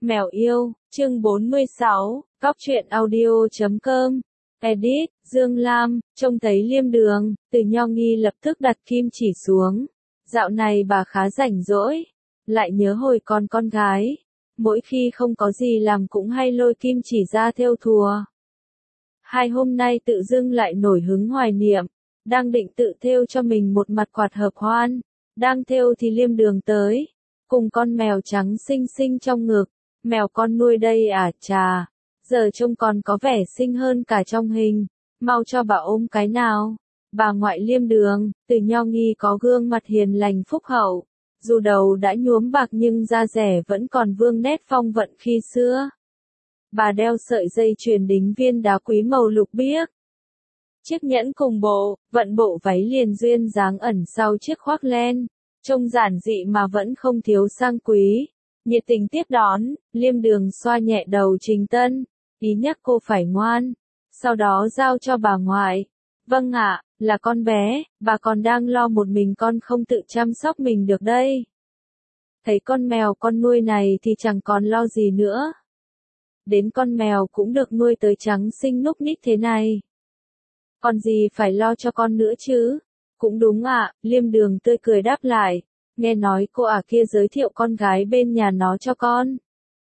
Mèo yêu, chương 46, Góc truyện audio.com. Edit, Dương Lam, trông thấy Liêm Đường, Từ Nho Nghi lập tức đặt kim chỉ xuống. Dạo này bà khá rảnh rỗi, lại nhớ hồi còn con gái. Mỗi khi không có gì làm cũng hay lôi kim chỉ ra thêu thùa. Hai hôm nay tự dưng lại nổi hứng hoài niệm, đang định tự thêu cho mình một mặt quạt hợp hoan. Đang thêu thì Liêm Đường tới, cùng con mèo trắng xinh xinh trong ngực. Mèo con nuôi đây à, chà, giờ trông còn có vẻ xinh hơn cả trong hình, mau cho bà ôm cái nào. Bà ngoại Liêm Đường, Từ Nho Nghi có gương mặt hiền lành phúc hậu, dù đầu đã nhuốm bạc nhưng da dẻ vẫn còn vương nét phong vận khi xưa. Bà đeo sợi dây chuyền đính viên đá quý màu lục biếc. Chiếc nhẫn cùng vận bộ váy liền duyên dáng ẩn sau chiếc khoác len, trông giản dị mà vẫn không thiếu sang quý. Nhiệt tình tiếp đón, Liêm Đường xoa nhẹ đầu Trình Tân, ý nhắc cô phải ngoan, sau đó giao cho bà ngoại. Vâng ạ, là con bé, bà còn đang lo một mình con không tự chăm sóc mình được đây. Thấy con mèo con nuôi này thì chẳng còn lo gì nữa. Đến con mèo cũng được nuôi tới trắng xinh núc ních thế này. Còn gì phải lo cho con nữa chứ? Cũng đúng ạ, Liêm Đường tươi cười đáp lại. Nghe nói cô kia giới thiệu con gái bên nhà nó cho con.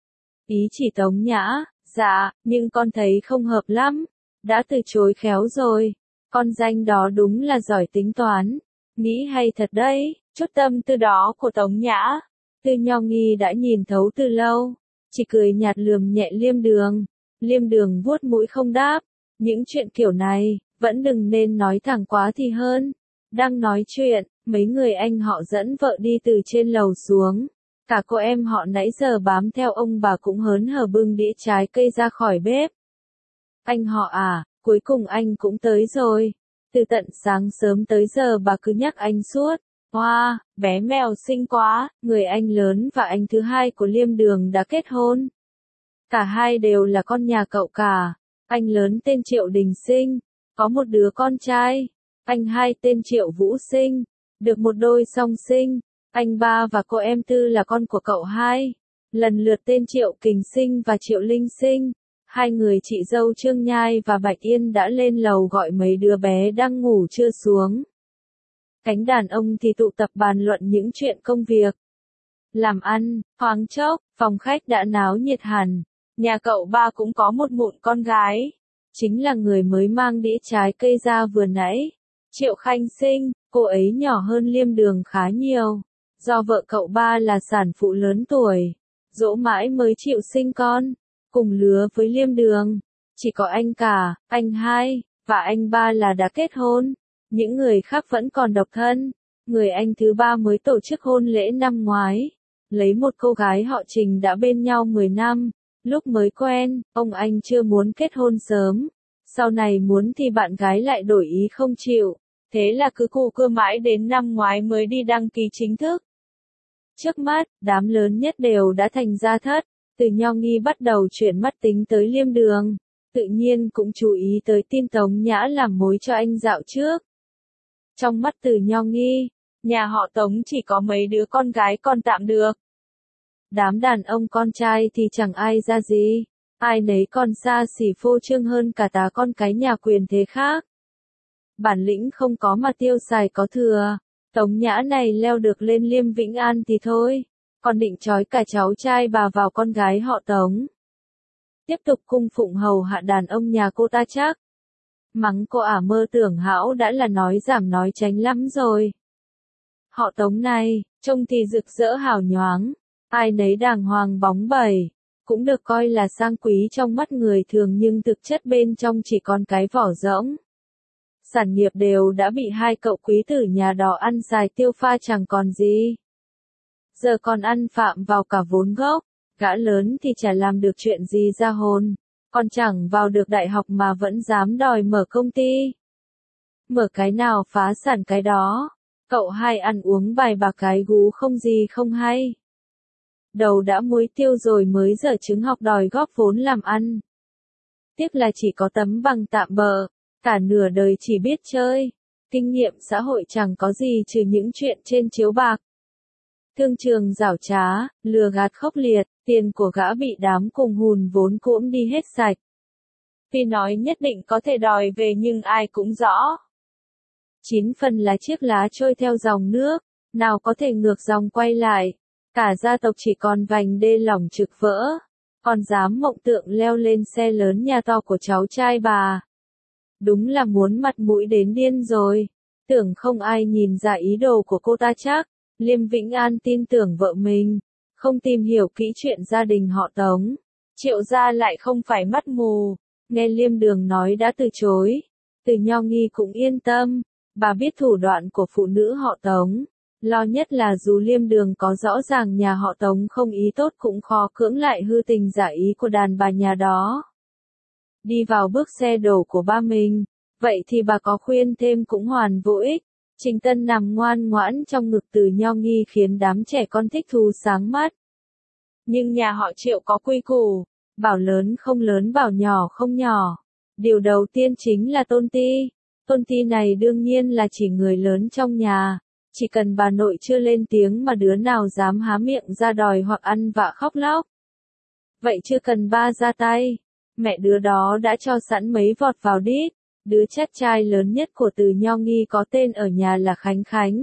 Ý chỉ Tống Nhã, dạ, nhưng con thấy không hợp lắm, đã từ chối khéo rồi. Con danh đó đúng là giỏi tính toán, nghĩ hay thật đấy, chút tâm tư đó của Tống Nhã. Từ Nho Nghi đã nhìn thấu từ lâu, chỉ cười nhạt lườm nhẹ Liêm Đường. Liêm Đường vuốt mũi không đáp, những chuyện kiểu này, vẫn đừng nên nói thẳng quá thì hơn. Đang nói chuyện, mấy người anh họ dẫn vợ đi từ trên lầu xuống. Cả cô em họ nãy giờ bám theo ông bà cũng hớn hở bưng đĩa trái cây ra khỏi bếp. Anh họ à, cuối cùng anh cũng tới rồi. Từ tận sáng sớm tới giờ bà cứ nhắc anh suốt. Wow, bé mèo xinh quá, người anh lớn và anh thứ hai của Liêm Đường đã kết hôn. Cả hai đều là con nhà cậu cả. Anh lớn tên Triệu Đình Sinh, có một đứa con trai. Anh hai tên Triệu Vũ Sinh, được một đôi song sinh. Anh ba và cô em Tư là con của cậu hai, lần lượt tên Triệu Kình Sinh và Triệu Linh Sinh. Hai người chị dâu Trương Nhai và Bạch Yên đã lên lầu gọi mấy đứa bé đang ngủ trưa xuống. Cánh đàn ông thì tụ tập bàn luận những chuyện công việc. Làm ăn, thoáng chốc, phòng khách đã náo nhiệt hẳn. Nhà cậu ba cũng có một mụn con gái, chính là người mới mang đĩa trái cây ra vừa nãy. Triệu Khanh Sinh, cô ấy nhỏ hơn Liêm Đường khá nhiều. Do vợ cậu ba là sản phụ lớn tuổi, dỗ mãi mới chịu sinh con, cùng lứa với Liêm Đường. Chỉ có anh cả, anh hai, và anh ba là đã kết hôn. Những người khác vẫn còn độc thân. Người anh thứ ba mới tổ chức hôn lễ năm ngoái. Lấy một cô gái họ Trình đã bên nhau 10 năm. Lúc mới quen, ông anh chưa muốn kết hôn sớm. Sau này muốn thì bạn gái lại đổi ý không chịu. Thế là cứ cù cưa mãi đến năm ngoái mới đi đăng ký chính thức. Trước mắt, đám lớn nhất đều đã thành gia thất. Từ Nho Nghi bắt đầu chuyển mắt tính tới Liêm Đường. Tự nhiên cũng chú ý tới tin Tống Nhã làm mối cho anh dạo trước. Trong mắt Từ Nho Nghi, nhà họ Tống chỉ có mấy đứa con gái còn tạm được. Đám đàn ông con trai thì chẳng ai ra gì. Ai nấy còn xa xỉ phô trương hơn cả tá con cái nhà quyền thế khác. Bản lĩnh không có mà tiêu xài có thừa. Tống Nhã này leo được lên Liêm Vĩnh An thì thôi, còn định trói cả cháu trai bà vào con gái họ Tống. Tiếp tục cung phụng hầu hạ đàn ông nhà cô ta chắc. Mắng cô mơ tưởng hão đã là nói giảm nói tránh lắm rồi. Họ Tống này, trông thì rực rỡ hào nhoáng, ai nấy đàng hoàng bóng bẩy, cũng được coi là sang quý trong mắt người thường nhưng thực chất bên trong chỉ còn cái vỏ rỗng. Sản nghiệp đều đã bị hai cậu quý tử nhà đỏ ăn xài tiêu pha chẳng còn gì. Giờ còn ăn phạm vào cả vốn gốc, gã lớn thì chả làm được chuyện gì ra hồn, còn chẳng vào được đại học mà vẫn dám đòi mở công ty. Mở cái nào phá sản cái đó, cậu hai ăn uống bài bạc cái gú không gì không hay. Đầu đã muối tiêu rồi mới dở chứng học đòi góp vốn làm ăn. Tiếc là chỉ có tấm bằng tạm bợ. Cả nửa đời chỉ biết chơi, kinh nghiệm xã hội chẳng có gì trừ những chuyện trên chiếu bạc. Thương trường giảo trá, lừa gạt khốc liệt, tiền của gã bị đám cùng hùn vốn cuỗm đi hết sạch. Tuy nói nhất định có thể đòi về nhưng ai cũng rõ. 9 phần là chiếc lá trôi theo dòng nước, nào có thể ngược dòng quay lại. Cả gia tộc chỉ còn vành đê lỏng trực vỡ, còn dám mộng tượng leo lên xe lớn nhà to của cháu trai bà. Đúng là muốn mặt mũi đến điên rồi. Tưởng không ai nhìn ra ý đồ của cô ta chắc. Liêm Vĩnh An tin tưởng vợ mình, không tìm hiểu kỹ chuyện gia đình họ Tống. Triệu gia lại không phải mắt mù, nghe Liêm Đường nói đã từ chối. Từ Nho Nghi cũng yên tâm, bà biết thủ đoạn của phụ nữ họ Tống. Lo nhất là dù Liêm Đường có rõ ràng nhà họ Tống không ý tốt cũng khó cưỡng lại hư tình giả ý của đàn bà nhà đó. Đi vào bước xe đổ của ba mình, vậy thì bà có khuyên thêm cũng hoàn vô ích. Trình Tân nằm ngoan ngoãn trong ngực Từ Nho Nghi khiến đám trẻ con thích thú sáng mắt. Nhưng nhà họ Triệu có quy củ, bảo lớn không lớn bảo nhỏ không nhỏ. Điều đầu tiên chính là tôn ti. Tôn ti này đương nhiên là chỉ người lớn trong nhà. Chỉ cần bà nội chưa lên tiếng mà đứa nào dám há miệng ra đòi hoặc ăn vạ khóc lóc. Vậy chưa cần ba ra tay. Mẹ đứa đó đã cho sẵn mấy vọt vào đít. Đứa chắt trai lớn nhất của Từ Nho Nghi có tên ở nhà là Khánh Khánh.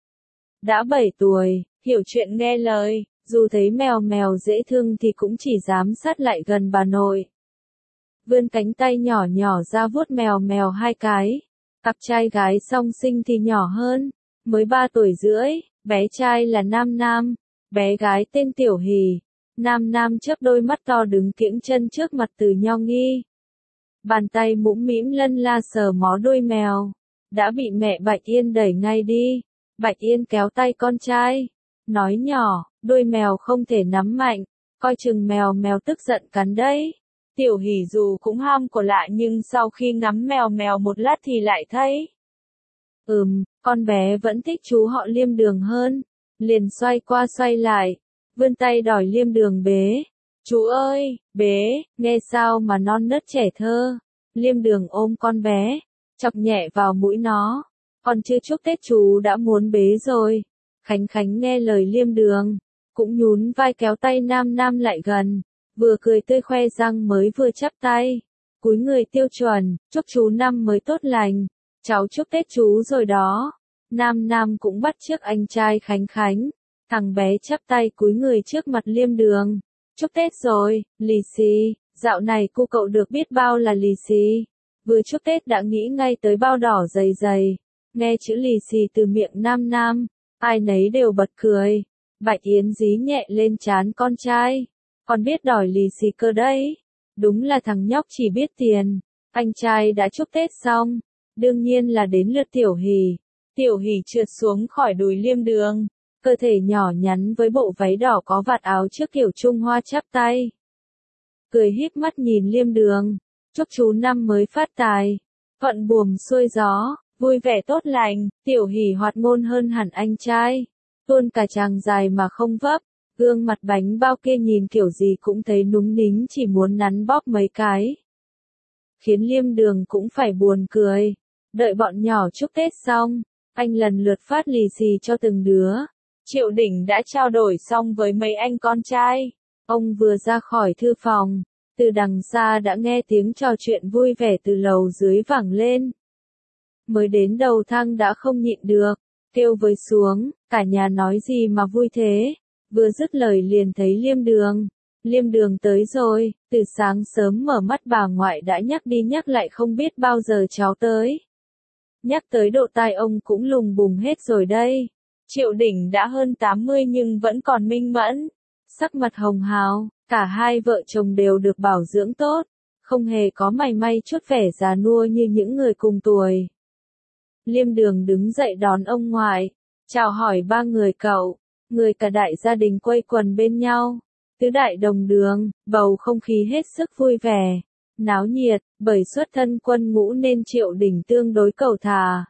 Đã 7 tuổi, hiểu chuyện nghe lời, dù thấy mèo mèo dễ thương thì cũng chỉ dám sát lại gần bà nội. Vươn cánh tay nhỏ nhỏ ra vuốt mèo mèo 2 cái. Cặp trai gái song sinh thì nhỏ hơn, mới 3 tuổi rưỡi, bé trai là Nam Nam, bé gái tên Tiểu Hỷ. Nam Nam chớp đôi mắt to đứng kiễng chân trước mặt Từ Nho Nghi. Bàn tay mũm mĩm lân la sờ mó đuôi mèo. Đã bị mẹ Bạch Yên đẩy ngay đi. Bạch Yên kéo tay con trai. Nói nhỏ, đuôi mèo không thể nắm mạnh. Coi chừng mèo mèo tức giận cắn đấy. Tiểu Hỷ dù cũng ham của lạ nhưng sau khi ngắm mèo mèo một lát thì lại thấy. Con bé vẫn thích chú họ Liêm Đường hơn. Liền xoay qua xoay lại. Vươn tay đòi Liêm Đường bế. Chú ơi, bế, nghe sao mà non nớt trẻ thơ. Liêm Đường ôm con bé, chọc nhẹ vào mũi nó. Còn chưa chúc Tết chú đã muốn bế rồi. Khánh Khánh nghe lời Liêm Đường, cũng nhún vai kéo tay Nam Nam lại gần. Vừa cười tươi khoe răng mới vừa chắp tay. Cúi người tiêu chuẩn, chúc chú năm mới tốt lành. Cháu chúc Tết chú rồi đó. Nam Nam cũng bắt chước anh trai Khánh Khánh. Thằng bé chắp tay cúi người trước mặt Liêm Đường. Chúc Tết rồi, lì xì, dạo này cô cậu được biết bao là lì xì. Vừa chúc Tết đã nghĩ ngay tới bao đỏ dày dày. Nghe chữ lì xì từ miệng Nam Nam, ai nấy đều bật cười. Bạch Yến dí nhẹ lên trán con trai. Con biết đòi lì xì cơ đấy. Đúng là thằng nhóc chỉ biết tiền. Anh trai đã chúc Tết xong. Đương nhiên là đến lượt Tiểu Hỷ. Tiểu Hỷ trượt xuống khỏi đùi Liêm Đường. Cơ thể nhỏ nhắn với bộ váy đỏ có vạt áo trước kiểu Trung Hoa chắp tay. Cười híp mắt nhìn Liêm Đường. Chúc chú năm mới phát tài. Thuận buồm xuôi gió, vui vẻ tốt lành. Tiểu Hỷ hoạt ngôn hơn hẳn anh trai. Tuôn cả tràng dài mà không vấp. Gương mặt bánh bao kia nhìn kiểu gì cũng thấy núng nính chỉ muốn nắn bóp mấy cái. Khiến Liêm Đường cũng phải buồn cười. Đợi bọn nhỏ chúc Tết xong, anh lần lượt phát lì xì cho từng đứa. Triệu Đỉnh đã trao đổi xong với mấy anh con trai. Ông vừa ra khỏi thư phòng, từ đằng xa đã nghe tiếng trò chuyện vui vẻ từ lầu dưới vẳng lên. Mới đến đầu thang đã không nhịn được, kêu với xuống, cả nhà nói gì mà vui thế. Vừa dứt lời liền thấy Liêm Đường. Liêm Đường tới rồi, từ sáng sớm mở mắt bà ngoại đã nhắc đi nhắc lại không biết bao giờ cháu tới. Nhắc tới độ tai ông cũng lùng bùng hết rồi đây. Triệu Đỉnh đã hơn 80 nhưng vẫn còn minh mẫn. Sắc mặt hồng hào, cả hai vợ chồng đều được bảo dưỡng tốt. Không hề có mảy may chút vẻ già nua như những người cùng tuổi. Liêm Đường đứng dậy đón ông ngoại. Chào hỏi ba người cậu. Người cả đại gia đình quây quần bên nhau. Tứ đại đồng đường, bầu không khí hết sức vui vẻ. Náo nhiệt, bởi xuất thân quân ngũ nên Triệu Đỉnh tương đối cầu thả.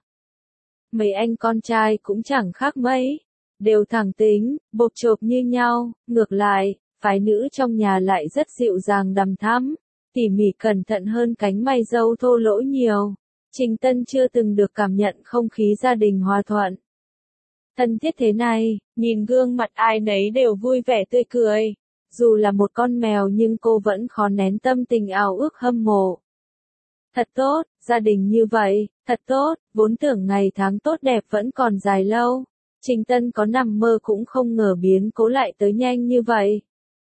Mấy anh con trai cũng chẳng khác mấy. Đều thẳng tính, bộp chộp như nhau. Ngược lại, phái nữ trong nhà lại rất dịu dàng đằm thắm. Tỉ mỉ cẩn thận hơn cánh mày râu thô lỗ nhiều. Trình Tân chưa từng được cảm nhận không khí gia đình hòa thuận. thân thiết thế này, nhìn gương mặt ai nấy đều vui vẻ tươi cười. Dù là một con mèo nhưng cô vẫn khó nén tâm tình ao ước hâm mộ. Thật tốt, gia đình như vậy, thật tốt, vốn tưởng ngày tháng tốt đẹp vẫn còn dài lâu. Trình Tân có nằm mơ cũng không ngờ biến cố lại tới nhanh như vậy.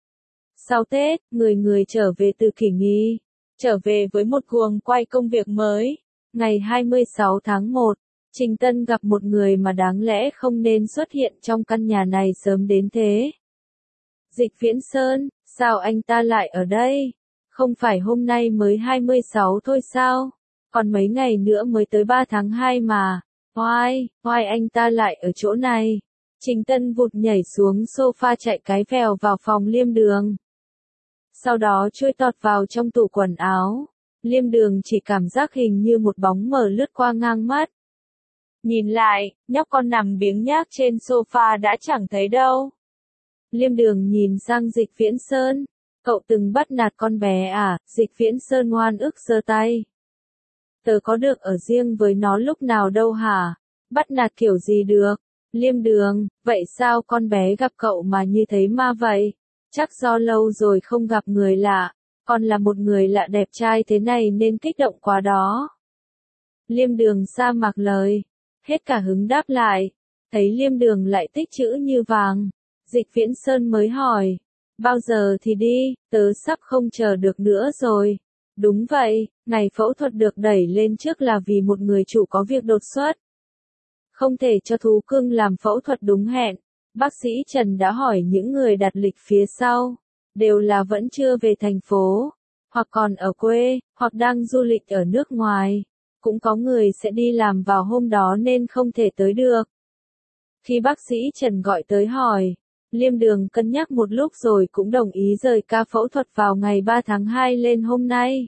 Sau Tết, người người trở về từ kỳ nghỉ, trở về với một guồng quay công việc mới. Ngày 26 tháng 1, Trình Tân gặp một người mà đáng lẽ không nên xuất hiện trong căn nhà này sớm đến thế. Dịch Viễn Sơn, sao anh ta lại ở đây? Không phải hôm nay mới 26 thôi sao? Còn mấy ngày nữa mới tới 3 tháng 2 mà. Oai anh ta lại ở chỗ này. Trình Tân vụt nhảy xuống sofa chạy cái vèo vào phòng Liêm Đường. Sau đó chui tọt vào trong tủ quần áo. Liêm Đường chỉ cảm giác hình như một bóng mờ lướt qua ngang mắt. Nhìn lại, nhóc con nằm biếng nhác trên sofa đã chẳng thấy đâu. Liêm Đường nhìn sang Dịch Viễn Sơn. Cậu từng bắt nạt con bé à? Dịch Viễn Sơn ngoan ức giơ tay. Tớ có được ở riêng với nó lúc nào đâu hả? Bắt nạt kiểu gì được? Liêm Đường, vậy sao con bé gặp cậu mà như thấy ma vậy? Chắc do lâu rồi không gặp người lạ, còn là một người lạ đẹp trai thế này nên kích động quá đó. Liêm Đường sa mặc lời, hết cả hứng đáp lại, thấy Liêm Đường lại tích chữ như vàng. Dịch Viễn Sơn mới hỏi, bao giờ thì đi, tớ sắp không chờ được nữa rồi. Đúng vậy, ngày phẫu thuật được đẩy lên trước là vì một người chủ có việc đột xuất. Không thể cho thú cưng làm phẫu thuật đúng hẹn. Bác sĩ Trần đã hỏi những người đặt lịch phía sau, đều là vẫn chưa về thành phố, hoặc còn ở quê, hoặc đang du lịch ở nước ngoài. Cũng có người sẽ đi làm vào hôm đó nên không thể tới được. Khi bác sĩ Trần gọi tới hỏi, Liêm Đường cân nhắc một lúc rồi cũng đồng ý rời ca phẫu thuật vào ngày 3 tháng 2 lên hôm nay.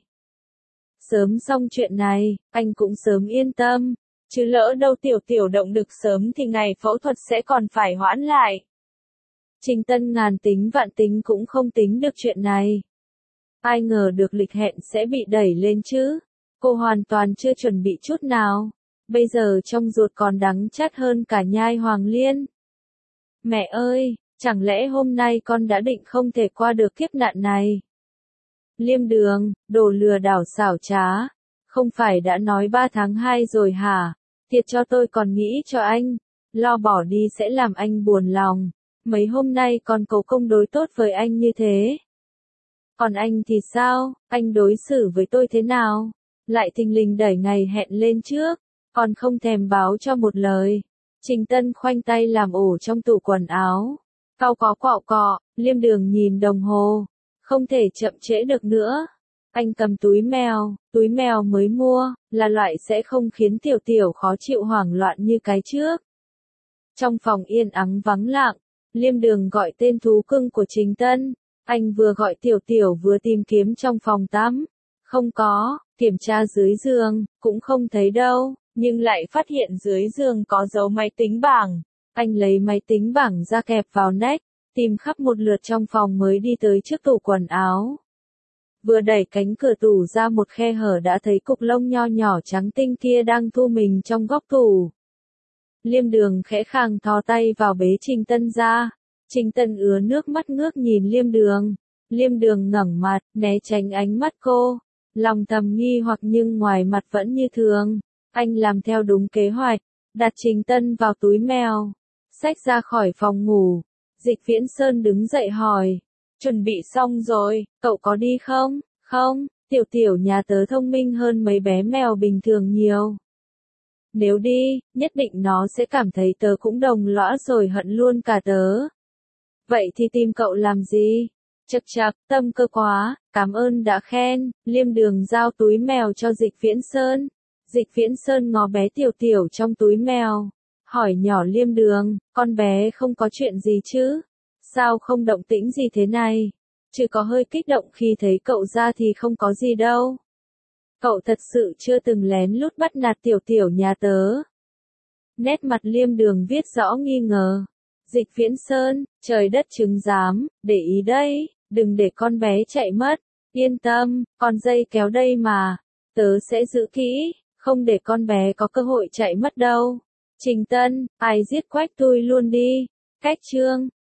Sớm xong chuyện này, anh cũng sớm yên tâm. Chứ lỡ đâu tiểu động lực sớm thì ngày phẫu thuật sẽ còn phải hoãn lại. Trình Tân ngàn tính vạn tính cũng không tính được chuyện này. Ai ngờ được lịch hẹn sẽ bị đẩy lên chứ. Cô hoàn toàn chưa chuẩn bị chút nào. Bây giờ trong ruột còn đắng chát hơn cả nhai hoàng liên. Mẹ ơi, chẳng lẽ hôm nay con đã định không thể qua được kiếp nạn này? Liêm Đường, đồ lừa đảo xảo trá. Không phải đã nói 3 tháng 2 rồi hả? Thiệt cho tôi còn nghĩ cho anh. Lo bỏ đi sẽ làm anh buồn lòng. Mấy hôm nay con cố công đối tốt với anh như thế. Còn anh thì sao? Anh đối xử với tôi thế nào? Lại thình lình đẩy ngày hẹn lên trước. Còn không thèm báo cho một lời. Trình Tân khoanh tay làm ổ trong tủ quần áo. Cau có quạo cọ, Liêm Đường nhìn đồng hồ. Không thể chậm trễ được nữa. Anh cầm túi mèo mới mua, là loại sẽ không khiến tiểu khó chịu hoảng loạn như cái trước. Trong phòng yên ắng vắng lặng, Liêm Đường gọi tên thú cưng của Trình Tân. Anh vừa gọi tiểu vừa tìm kiếm trong phòng tắm. Không có, kiểm tra dưới giường, cũng không thấy đâu, nhưng lại phát hiện dưới giường có dấu máy tính bảng. Anh lấy máy tính bảng ra kẹp vào nách, tìm khắp một lượt trong phòng mới đi tới trước tủ quần áo. Vừa đẩy cánh cửa tủ ra một khe hở đã thấy cục lông nho nhỏ trắng tinh kia đang thu mình trong góc tủ. Liêm Đường khẽ khàng thò tay vào bế Trình Tân ra. Trình Tân ứa nước mắt ngước nhìn Liêm Đường. Liêm Đường ngẩng mặt, né tránh ánh mắt cô. Lòng thầm nghi hoặc nhưng ngoài mặt vẫn như thường. Anh làm theo đúng kế hoạch, đặt Trình Tân vào túi mèo, xách ra khỏi phòng ngủ. Dịch Viễn Sơn đứng dậy hỏi. Chuẩn bị xong rồi, cậu có đi không? Không, tiểu nhà tớ thông minh hơn mấy bé mèo bình thường nhiều. Nếu đi, nhất định nó sẽ cảm thấy tớ cũng đồng lõa rồi hận luôn cả tớ. Vậy thì tìm cậu làm gì? Chậc, tâm cơ quá, cảm ơn đã khen. Liêm Đường giao túi mèo cho Dịch Viễn Sơn. Dịch Viễn Sơn ngó bé tiểu trong túi mèo. Hỏi nhỏ Liêm Đường, con bé không có chuyện gì chứ? Sao không động tĩnh gì thế này? Chỉ có hơi kích động khi thấy cậu ra thì không có gì đâu. Cậu thật sự chưa từng lén lút bắt nạt tiểu nhà tớ. Nét mặt Liêm Đường viết rõ nghi ngờ. Dịch Viễn Sơn, trời đất chứng giám, để ý đây, đừng để con bé chạy mất. Yên tâm, con dây kéo đây mà. Tớ sẽ giữ kỹ, không để con bé có cơ hội chạy mất đâu. Trình Tân, ai giết Quách tôi luôn đi. Cách chương